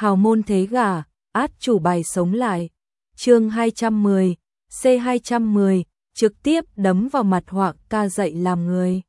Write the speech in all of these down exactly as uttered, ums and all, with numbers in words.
hào môn thế gả, át chủ bài sống lại. Chương hai trăm mười, C hai trăm mười, trực tiếp đấm vào mặt Họa ca dạy làm người.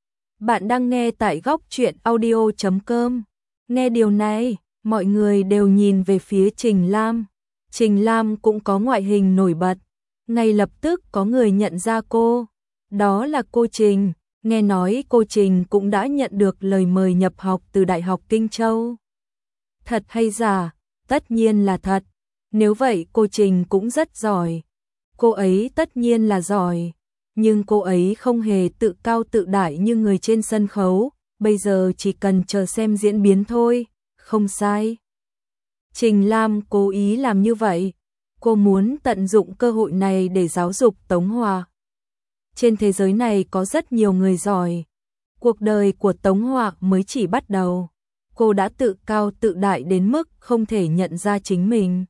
Bạn đang nghe tại góc truyện audio chấm com. Nghe điều này, mọi người đều nhìn về phía Trình Lam. Trình Lam cũng có ngoại hình nổi bật. Ngay lập tức có người nhận ra cô. Đó là cô Trình. Nghe nói cô Trình cũng đã nhận được lời mời nhập học từ Đại học Kinh Châu. Thật hay giả? Tất nhiên là thật. Nếu vậy cô Trình cũng rất giỏi. Cô ấy tất nhiên là giỏi. Nhưng cô ấy không hề tự cao tự đại như người trên sân khấu. Bây giờ chỉ cần chờ xem diễn biến thôi. Không sai. Trình Lam cố ý làm như vậy. Cô muốn tận dụng cơ hội này để giáo dục Tống Hòa. Trên thế giới này có rất nhiều người giỏi. Cuộc đời của Tống Hòa mới chỉ bắt đầu. Cô đã tự cao tự đại đến mức không thể nhận ra chính mình.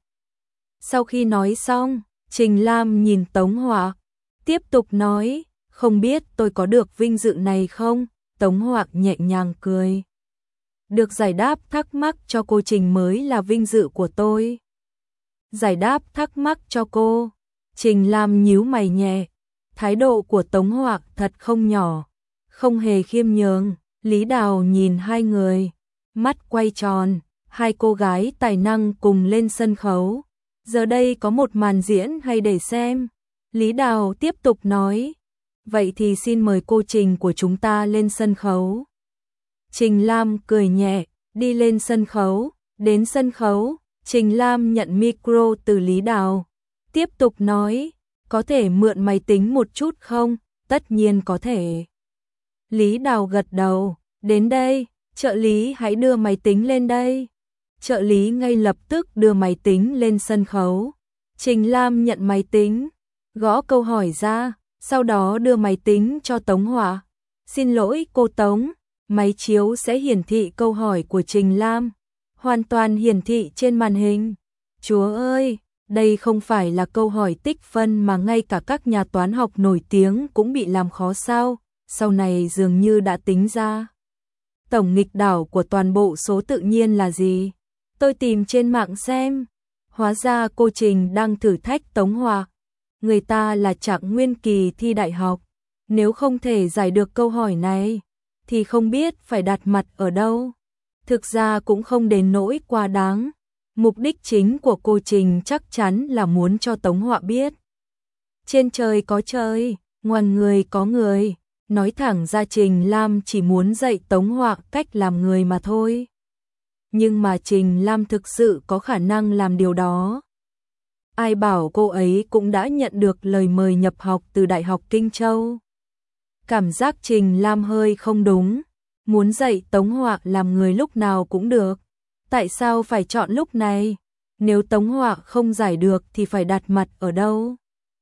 Sau khi nói xong, Trình Lam nhìn Tống Hòa, tiếp tục nói, không biết tôi có được vinh dự này không? Tống Hòa nhẹ nhàng cười. Được giải đáp thắc mắc cho cô Trình mới là vinh dự của tôi. Giải đáp thắc mắc cho cô. Trình Lam nhíu mày nhẹ. Thái độ của Tống Hòa thật không nhỏ, không hề khiêm nhường. Lý Đào nhìn hai người, mắt quay tròn, hai cô gái tài năng cùng lên sân khấu. Giờ đây có một màn diễn hay để xem. Lý Đào tiếp tục nói, vậy thì xin mời cô Trình của chúng ta lên sân khấu. Trình Lam cười nhẹ, đi lên sân khấu. Đến sân khấu, Trình Lam nhận micro từ Lý Đào, tiếp tục nói, có thể mượn máy tính một chút không? Tất nhiên có thể. Lý Đào gật đầu, đến đây, trợ lý hãy đưa máy tính lên đây. Trợ lý ngay lập tức đưa máy tính lên sân khấu. Trình Lam nhận máy tính, gõ câu hỏi ra, sau đó đưa máy tính cho Tống Hòa. Xin lỗi cô Tống, máy chiếu sẽ hiển thị câu hỏi của Trình Lam, hoàn toàn hiển thị trên màn hình. Chúa ơi, đây không phải là câu hỏi tích phân mà ngay cả các nhà toán học nổi tiếng cũng bị làm khó sao? Sau này dường như đã tính ra. Tổng nghịch đảo của toàn bộ số tự nhiên là gì? Tôi tìm trên mạng xem. Hóa ra cô Trình đang thử thách Tống Hòa. Người ta là trạng nguyên kỳ thi đại học. Nếu không thể giải được câu hỏi này, thì không biết phải đặt mặt ở đâu. Thực ra cũng không đến nỗi quá đáng. Mục đích chính của cô Trình chắc chắn là muốn cho Tống Hòa biết. Trên trời có trời, ngoan người có người. Nói thẳng ra Trình Lam chỉ muốn dạy Tống Hòa cách làm người mà thôi. Nhưng mà Trình Lam thực sự có khả năng làm điều đó. Ai bảo cô ấy cũng đã nhận được lời mời nhập học từ Đại học Kinh Châu. Cảm giác Trình Lam hơi không đúng. Muốn dạy Tống Hòa làm người lúc nào cũng được. Tại sao phải chọn lúc này? Nếu Tống Hòa không giải được thì phải đặt mặt ở đâu?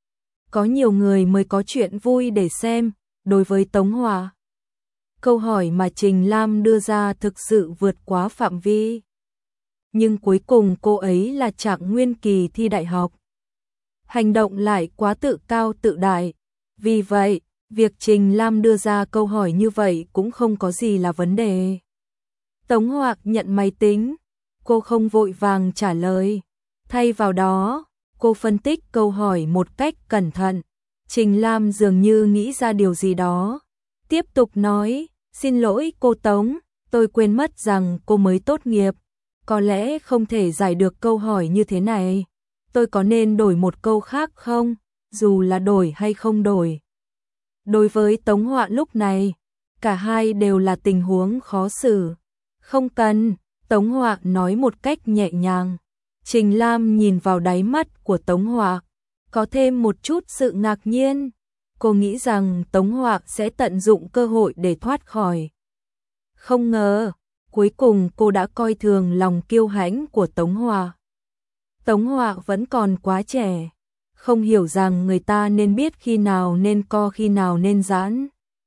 Có nhiều người mới có chuyện vui để xem. Đối với Tống Hòa, câu hỏi mà Trình Lam đưa ra thực sự vượt quá phạm vi. Nhưng cuối cùng cô ấy là trạng nguyên kỳ thi đại học. Hành động lại quá tự cao tự đại. Vì vậy, việc Trình Lam đưa ra câu hỏi như vậy cũng không có gì là vấn đề. Tống Hòa nhận máy tính. Cô không vội vàng trả lời. Thay vào đó, cô phân tích câu hỏi một cách cẩn thận. Trình Lam dường như nghĩ ra điều gì đó. Tiếp tục nói, xin lỗi cô Tống, tôi quên mất rằng cô mới tốt nghiệp. Có lẽ không thể giải được câu hỏi như thế này. Tôi có nên đổi một câu khác không? Dù là đổi hay không đổi. Đối với Tống Hòa lúc này, cả hai đều là tình huống khó xử. Không cần, Tống Hòa nói một cách nhẹ nhàng. Trình Lam nhìn vào đáy mắt của Tống Hòa, có thêm một chút sự ngạc nhiên. Cô nghĩ rằng Tống Hòa sẽ tận dụng cơ hội để thoát khỏi. Không ngờ, cuối cùng cô đã coi thường lòng kiêu hãnh của Tống Hòa. Tống Hòa vẫn còn quá trẻ, không hiểu rằng người ta nên biết khi nào nên co khi nào nên giãn.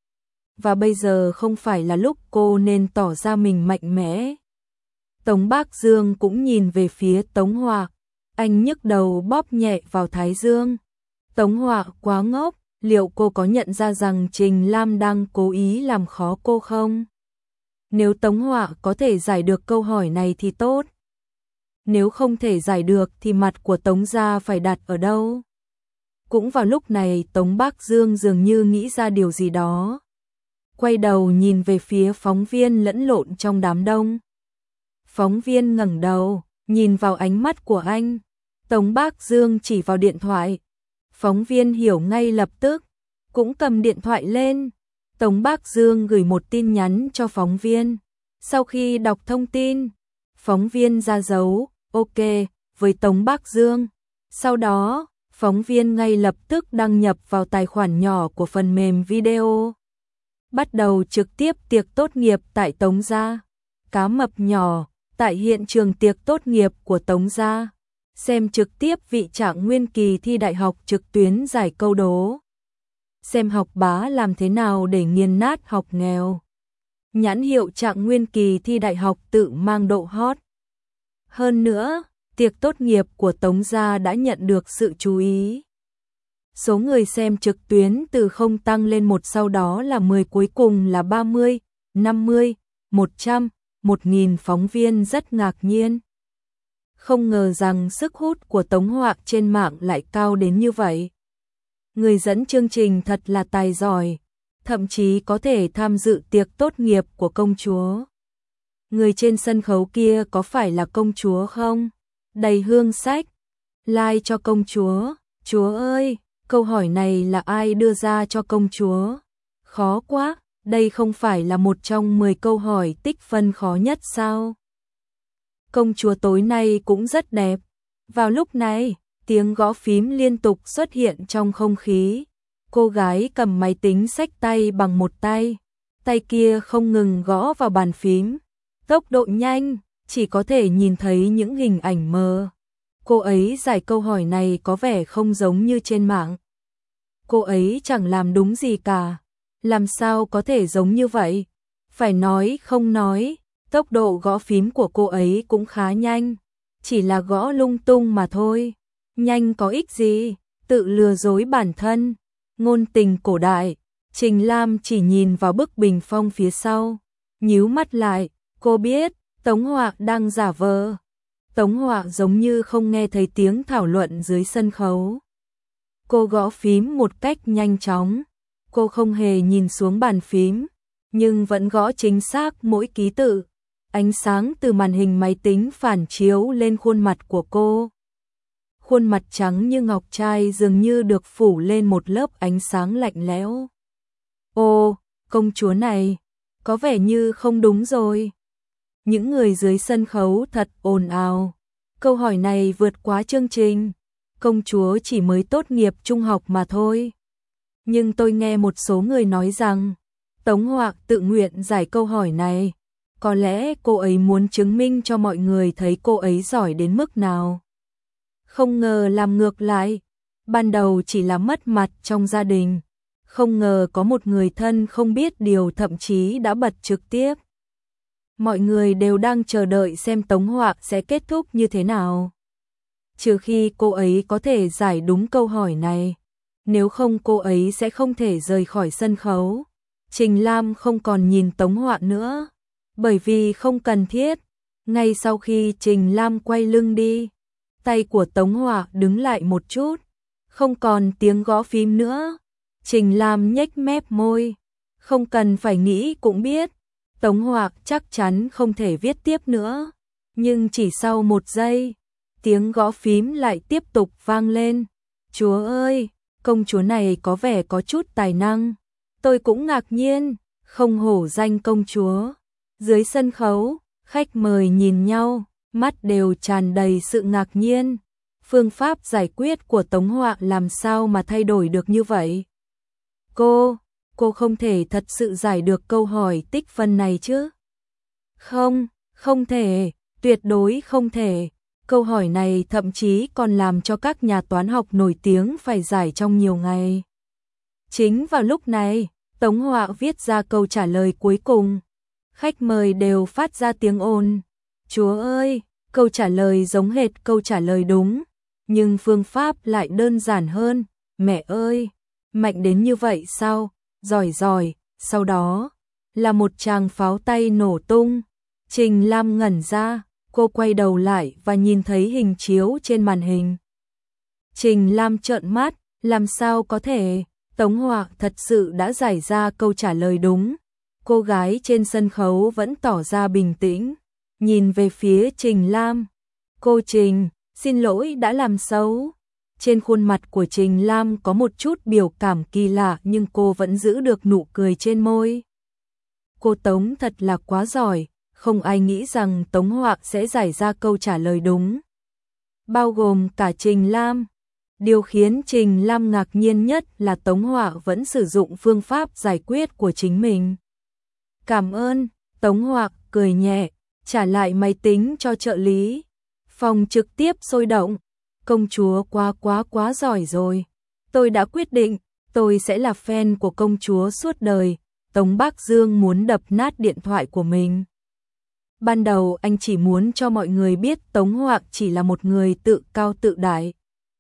Và bây giờ không phải là lúc cô nên tỏ ra mình mạnh mẽ. Tống Bác Dương cũng nhìn về phía Tống Hòa. Anh nhức đầu bóp nhẹ vào thái dương. Tống Hòa quá ngốc, liệu cô có nhận ra rằng Trình Lam đang cố ý làm khó cô không? Nếu Tống Hòa có thể giải được câu hỏi này thì tốt. nếu không thể giải được thì mặt của Tống gia phải đặt ở đâu? Cũng vào lúc này Tống Bác Dương dường như nghĩ ra điều gì đó. Quay đầu nhìn về phía phóng viên lẫn lộn trong đám đông. Phóng viên ngẩng đầu, nhìn vào ánh mắt của anh. Tống Bác Dương chỉ vào điện thoại. Phóng viên hiểu ngay lập tức, cũng cầm điện thoại lên. Tống Bác Dương gửi một tin nhắn cho phóng viên. Sau khi đọc thông tin, phóng viên ra dấu OK với Tống Bác Dương. Sau đó, phóng viên ngay lập tức đăng nhập vào tài khoản nhỏ của phần mềm video. Bắt đầu trực tiếp tiệc tốt nghiệp tại Tống gia. Cá mập nhỏ, tại hiện trường tiệc tốt nghiệp của Tống gia. Xem trực tiếp vị trạng nguyên kỳ thi đại học trực tuyến giải câu đố. Xem học bá làm thế nào để nghiền nát học nghèo. Nhãn hiệu trạng nguyên kỳ thi đại học tự mang độ hot. Hơn nữa, tiệc tốt nghiệp của Tống gia đã nhận được sự chú ý. Số người xem trực tuyến từ không tăng lên một, sau đó là mười, cuối cùng là ba mươi, năm mươi, một trăm, một nghìn. Phóng viên rất ngạc nhiên. Không ngờ rằng sức hút của Tống Hoạc trên mạng lại cao đến như vậy. Người dẫn chương trình thật là tài giỏi, thậm chí có thể tham dự tiệc tốt nghiệp của công chúa. Người trên sân khấu kia có phải là công chúa không? Đầy hương sách. Like cho công chúa. Chúa ơi, câu hỏi này là ai đưa ra cho công chúa? Khó quá, đây không phải là một trong mười câu hỏi tích phân khó nhất sao? Công chúa tối nay cũng rất đẹp. Vào lúc này, tiếng gõ phím liên tục xuất hiện trong không khí. Cô gái cầm máy tính xách tay bằng một tay. Tay kia không ngừng gõ vào bàn phím. Tốc độ nhanh, chỉ có thể nhìn thấy những hình ảnh mờ. Cô ấy giải câu hỏi này có vẻ không giống như trên mạng. Cô ấy chẳng làm đúng gì cả. Làm sao có thể giống như vậy? Phải nói không nói, tốc độ gõ phím của cô ấy cũng khá nhanh. Chỉ là gõ lung tung mà thôi. Nhanh có ích gì, tự lừa dối bản thân. Ngôn tình cổ đại, Trình Lam chỉ nhìn vào bức bình phong phía sau. Nhíu mắt lại, cô biết, Tống Hoạc đang giả vờ. Tống Hoạc giống như không nghe thấy tiếng thảo luận dưới sân khấu. Cô gõ phím một cách nhanh chóng. Cô không hề nhìn xuống bàn phím, nhưng vẫn gõ chính xác mỗi ký tự. Ánh sáng từ màn hình máy tính phản chiếu lên khuôn mặt của cô. Khuôn mặt trắng như ngọc trai dường như được phủ lên một lớp ánh sáng lạnh lẽo. Ô, công chúa này, có vẻ như không đúng rồi. Những người dưới sân khấu thật ồn ào. Câu hỏi này vượt quá chương trình. Công chúa chỉ mới tốt nghiệp trung học mà thôi. Nhưng tôi nghe một số người nói rằng Tống Hoạc tự nguyện giải câu hỏi này. Có lẽ cô ấy muốn chứng minh cho mọi người thấy cô ấy giỏi đến mức nào. Không ngờ làm ngược lại. Ban đầu chỉ là mất mặt trong gia đình. Không ngờ có một người thân không biết điều thậm chí đã bật trực tiếp. Mọi người đều đang chờ đợi xem Tống Hoạc sẽ kết thúc như thế nào. Trừ khi cô ấy có thể giải đúng câu hỏi này. Nếu không cô ấy sẽ không thể rời khỏi sân khấu. Trình Lam không còn nhìn Tống Hoạc nữa. Bởi vì không cần thiết. Ngay sau khi Trình Lam quay lưng đi, tay của Tống Hoạc đứng lại một chút. Không còn tiếng gõ phím nữa. Trình Lam nhếch mép môi. Không cần phải nghĩ cũng biết. Tống Hoạc chắc chắn không thể viết tiếp nữa. Nhưng chỉ sau một giây, tiếng gõ phím lại tiếp tục vang lên. Chúa ơi, công chúa này có vẻ có chút tài năng. Tôi cũng ngạc nhiên, không hổ danh công chúa. Dưới sân khấu, khách mời nhìn nhau, mắt đều tràn đầy sự ngạc nhiên. Phương pháp giải quyết của Tống Hoạc làm sao mà thay đổi được như vậy? Cô, cô không thể thật sự giải được câu hỏi tích phân này chứ? Không, không thể, tuyệt đối không thể. Câu hỏi này thậm chí còn làm cho các nhà toán học nổi tiếng phải giải trong nhiều ngày. Chính vào lúc này, Tống Hoạc viết ra câu trả lời cuối cùng. Khách mời đều phát ra tiếng ồn. Chúa ơi, câu trả lời giống hệt câu trả lời đúng, nhưng phương pháp lại đơn giản hơn. Mẹ ơi, mạnh đến như vậy sao? Giỏi giỏi. Sau đó là một tràng pháo tay nổ tung. Trình Lam ngẩn ra, Cô quay đầu lại và nhìn thấy hình chiếu trên màn hình. Trình Lam trợn mắt, làm sao có thể, Tống Họa thật sự đã giải ra câu trả lời đúng. Cô gái trên sân khấu vẫn tỏ ra bình tĩnh, nhìn về phía Trình Lam. Cô Trình, xin lỗi đã làm xấu. Trên khuôn mặt của Trình Lam có một chút biểu cảm kỳ lạ nhưng cô vẫn giữ được nụ cười trên môi. Cô Tống thật là quá giỏi, không ai nghĩ rằng Tống Họa sẽ giải ra câu trả lời đúng. Bao gồm cả Trình Lam. Điều khiến Trình Lam ngạc nhiên nhất là Tống Họa vẫn sử dụng phương pháp giải quyết của chính mình. Cảm ơn, Tống Họa cười nhẹ, trả lại máy tính cho trợ lý. Phòng trực tiếp sôi động. Công chúa quá quá quá giỏi rồi. Tôi đã quyết định, tôi sẽ là fan của công chúa suốt đời. Tống Bác Dương muốn đập nát điện thoại của mình. Ban đầu anh chỉ muốn cho mọi người biết Tống Họa chỉ là một người tự cao tự đại.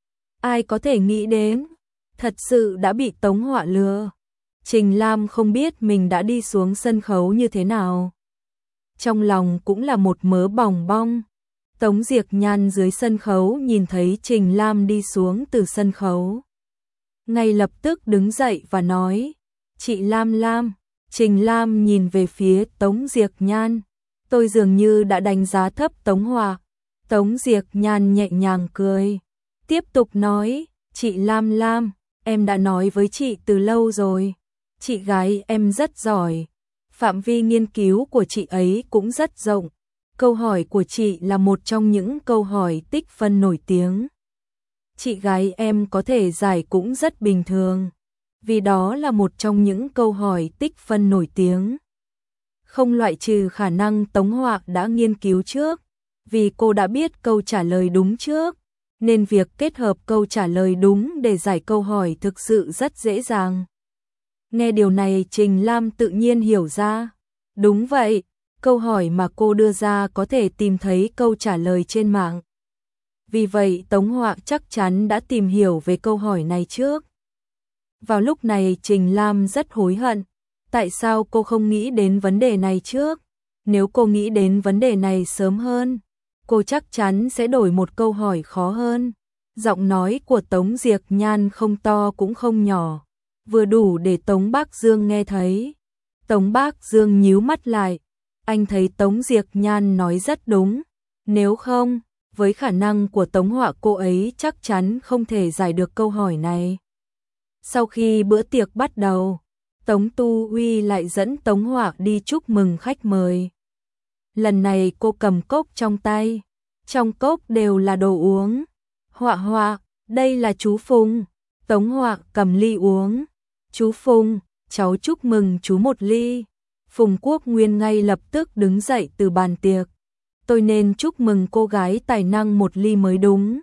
Ai có thể nghĩ đến, thật sự đã bị Tống Họa lừa. Trình Lam không biết mình đã đi xuống sân khấu như thế nào. Trong lòng cũng là một mớ bòng bong. Tống Diệc Nhan dưới sân khấu nhìn thấy Trình Lam đi xuống từ sân khấu. Ngay lập tức đứng dậy và nói, chị Lam Lam. Trình Lam nhìn về phía Tống Diệc Nhan. Tôi dường như đã đánh giá thấp Tống Họa. Tống Diệc Nhan nhẹ nhàng cười. Tiếp tục nói, chị Lam Lam, em đã nói với chị từ lâu rồi. Chị gái em rất giỏi. Phạm vi nghiên cứu của chị ấy cũng rất rộng. Câu hỏi của chị là một trong những câu hỏi tích phân nổi tiếng. Chị gái em có thể giải cũng rất bình thường. Vì đó là một trong những câu hỏi tích phân nổi tiếng. Không loại trừ khả năng Tống Họa đã nghiên cứu trước. Vì cô đã biết câu trả lời đúng trước. Nên việc kết hợp câu trả lời đúng để giải câu hỏi thực sự rất dễ dàng. Nghe điều này Trình Lam tự nhiên hiểu ra. Đúng vậy, câu hỏi mà cô đưa ra có thể tìm thấy câu trả lời trên mạng. Vì vậy Tống Họa chắc chắn đã tìm hiểu về câu hỏi này trước. Vào lúc này Trình Lam rất hối hận. Tại sao cô không nghĩ đến vấn đề này trước? Nếu cô nghĩ đến vấn đề này sớm hơn, cô chắc chắn sẽ đổi một câu hỏi khó hơn. Giọng nói của Tống Diệc Nhan không to cũng không nhỏ, vừa đủ để Tống Bác Dương nghe thấy. Tống Bác Dương nhíu mắt lại, anh thấy Tống Diệc Nhan nói rất đúng. Nếu không, với khả năng của Tống Họa cô ấy chắc chắn không thể giải được câu hỏi này. Sau khi bữa tiệc bắt đầu, Tống Tu Uy lại dẫn Tống Họa đi chúc mừng khách mời. Lần này cô cầm cốc trong tay, trong cốc đều là đồ uống. Họa Họa, đây là chú Phùng. Tống Họa cầm ly uống. Chú Phùng, cháu chúc mừng chú một ly. Phùng Quốc Nguyên ngay lập tức đứng dậy từ bàn tiệc. Tôi nên chúc mừng cô gái tài năng một ly mới đúng.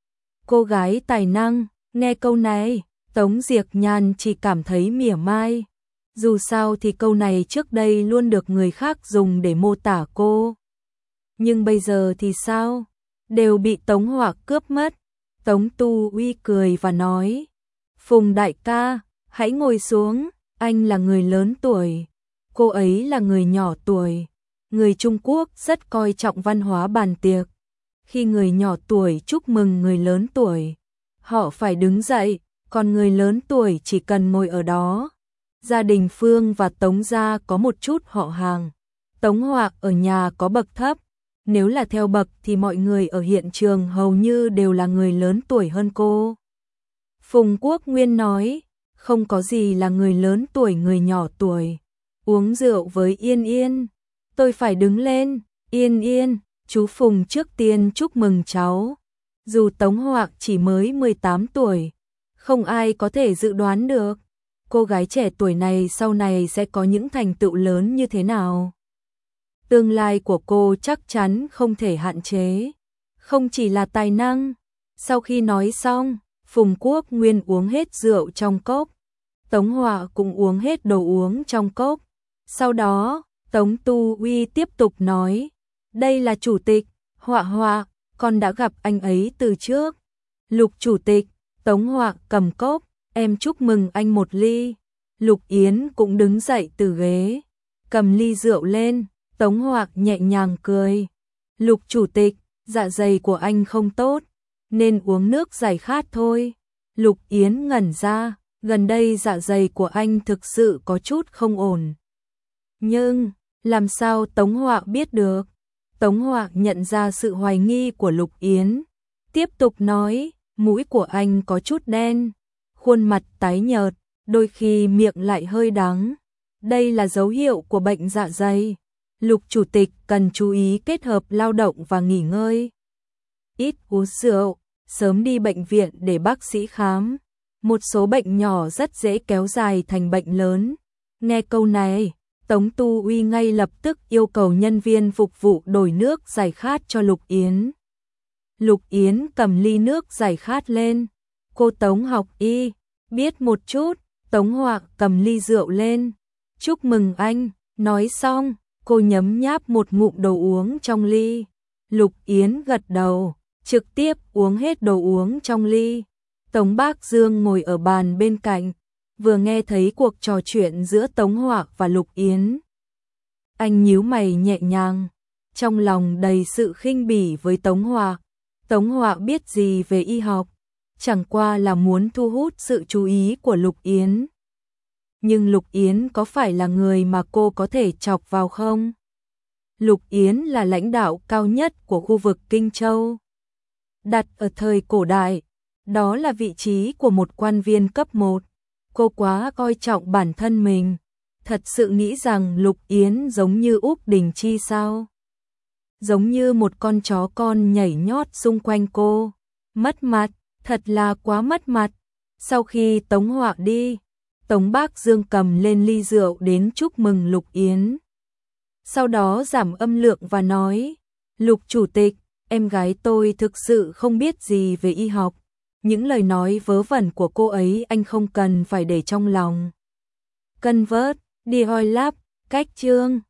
Cô gái tài năng, nghe câu này, Tống Diệc Nhan chỉ cảm thấy mỉa mai. Dù sao thì câu này trước đây luôn được người khác dùng để mô tả cô. Nhưng bây giờ thì sao? Đều bị Tống Họa cướp mất. Tống Tu Uy cười và nói, Phùng đại ca, hãy ngồi xuống, anh là người lớn tuổi, cô ấy là người nhỏ tuổi. Người Trung Quốc rất coi trọng văn hóa bàn tiệc. Khi người nhỏ tuổi chúc mừng người lớn tuổi, họ phải đứng dậy, còn người lớn tuổi chỉ cần ngồi ở đó. Gia đình Phương và Tống gia có một chút họ hàng. Tống Họa ở nhà có bậc thấp. Nếu là theo bậc thì mọi người ở hiện trường hầu như đều là người lớn tuổi hơn cô. Phùng Quốc Nguyên nói, không có gì là người lớn tuổi người nhỏ tuổi. Uống rượu với Yên Yên. Tôi phải đứng lên. Yên Yên, chú Phùng trước tiên chúc mừng cháu. Dù Tống Họa chỉ mới mười tám tuổi, không ai có thể dự đoán được cô gái trẻ tuổi này sau này sẽ có những thành tựu lớn như thế nào. Tương lai của cô chắc chắn không thể hạn chế, không chỉ là tài năng. Sau khi nói xong, Phùng Quốc Nguyên uống hết rượu trong cốc. Tống Họa cũng uống hết đồ uống trong cốc. Sau đó, Tống Tu Uy tiếp tục nói, đây là chủ tịch, Họa Họa, con đã gặp anh ấy từ trước. Lục chủ tịch, Tống Họa cầm cốc, em chúc mừng anh một ly. Lục Yến cũng đứng dậy từ ghế, cầm ly rượu lên. Tống Họa nhẹ nhàng cười. Lục chủ tịch, dạ dày của anh không tốt, nên uống nước giải khát thôi. Lục Yến ngẩn ra, gần đây dạ dày của anh thực sự có chút không ổn. Nhưng, làm sao Tống Họa biết được? Tống Họa nhận ra sự hoài nghi của Lục Yến, tiếp tục nói, mũi của anh có chút đen, khuôn mặt tái nhợt, đôi khi miệng lại hơi đắng. Đây là dấu hiệu của bệnh dạ dày. Lục chủ tịch cần chú ý kết hợp lao động và nghỉ ngơi. Ít uống rượu, sớm đi bệnh viện để bác sĩ khám. Một số bệnh nhỏ rất dễ kéo dài thành bệnh lớn. Nghe câu này, Tống Tu Uy ngay lập tức yêu cầu nhân viên phục vụ đổi nước giải khát cho Lục Yến. Lục Yến cầm ly nước giải khát lên. Cô Tống học y, biết một chút. Tống Họa cầm ly rượu lên. Chúc mừng anh, nói xong, cô nhấm nháp một ngụm đồ uống trong ly. Lục Yến gật đầu, trực tiếp uống hết đồ uống trong ly. Tống Bác Dương ngồi ở bàn bên cạnh, vừa nghe thấy cuộc trò chuyện giữa Tống Họa và Lục Yến. Anh nhíu mày nhẹ nhàng, trong lòng đầy sự khinh bỉ với Tống Họa. Tống Họa biết gì về y học, chẳng qua là muốn thu hút sự chú ý của Lục Yến. Nhưng Lục Yến có phải là người mà cô có thể chọc vào không? Lục Yến là lãnh đạo cao nhất của khu vực Kinh Châu. Đặt ở thời cổ đại, đó là vị trí của một quan viên cấp một. Cô quá coi trọng bản thân mình, thật sự nghĩ rằng Lục Yến giống như Úc Đình Chi sao? Giống như một con chó con nhảy nhót xung quanh cô. Mất mặt, thật là quá mất mặt. Sau khi Tống Họa đi, Tống Bác Dương cầm lên ly rượu đến chúc mừng Lục Yến. Sau đó giảm âm lượng và nói, Lục chủ tịch, em gái tôi thực sự không biết gì về y học. Những lời nói vớ vẩn của cô ấy anh không cần phải để trong lòng. Convert, Dior Lab, cách chương.